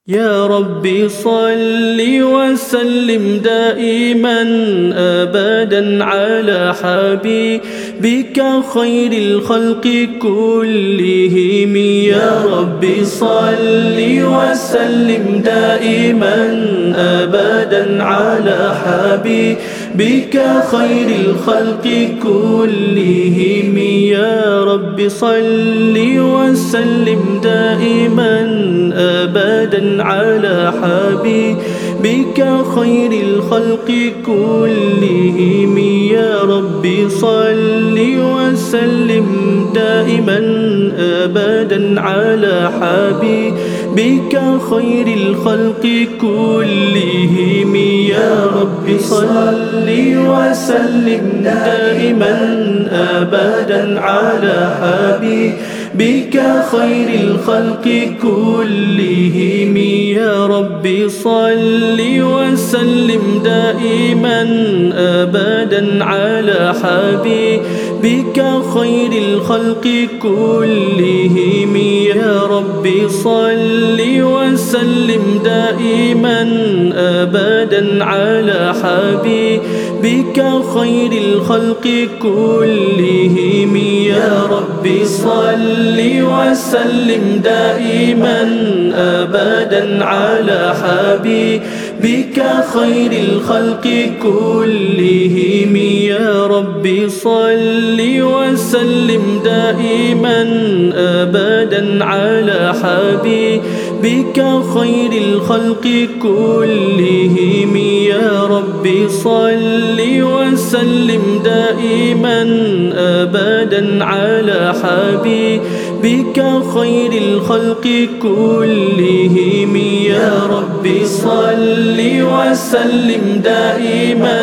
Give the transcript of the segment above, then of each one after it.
يا ربي صل وسلم دائما أبدا على حبيبك خير الخلق كلهم. يا ربي صل وسلم دائما أبدا على حبيبك خير الخلق كلهم. يا ربي صل وسلم دائما أبدا على حبيبك خير الخلق كلهم. يا ربي صل وسلم دائما أبدا على حبيبك خير الخلق كلهم. يا ربي صل وسلم دائما أبدا على حبيبك خير الخلق كلهم. يا ربي صل وسلم دائما أبدا على حبيبك خير الخلق كلهم. يا ربي صل وسلم دائما أبدا على حبيبك خير الخلق كلهم. يا ربي صل وسلم دائما أبدا على حبيبك خير الخلق كلهم. يا ربي صل وسلم دائما أبدا على حبيبك خير الخلق كلهم. يا ربي صل وسلم دائما أبدا على حبيبك خير الخلق كلهم. يا ربي صل وسلم دائما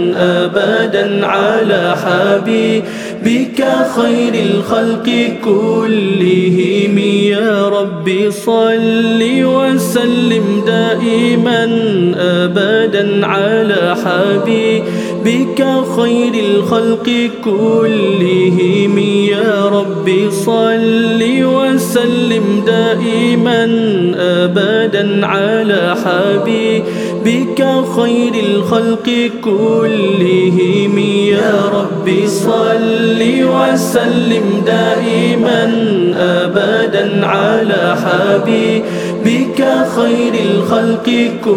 أبدا على حبيبك خير الخلق كلهم. يا ربي صل وسلم دائما أبدا على حبيبك خير الخلق كلهم. يا ربي صل وسلم دائما أبدا على حبيبك خير الخلق كلهم. يا ربي صل وسلم دائما أبدا على حبيبك خير الخلق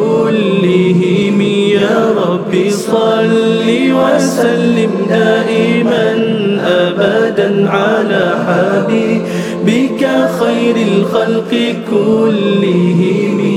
كلهم. يا ربي صل وسلم دائما أبدا على حبيبك خير الخلق كلهم.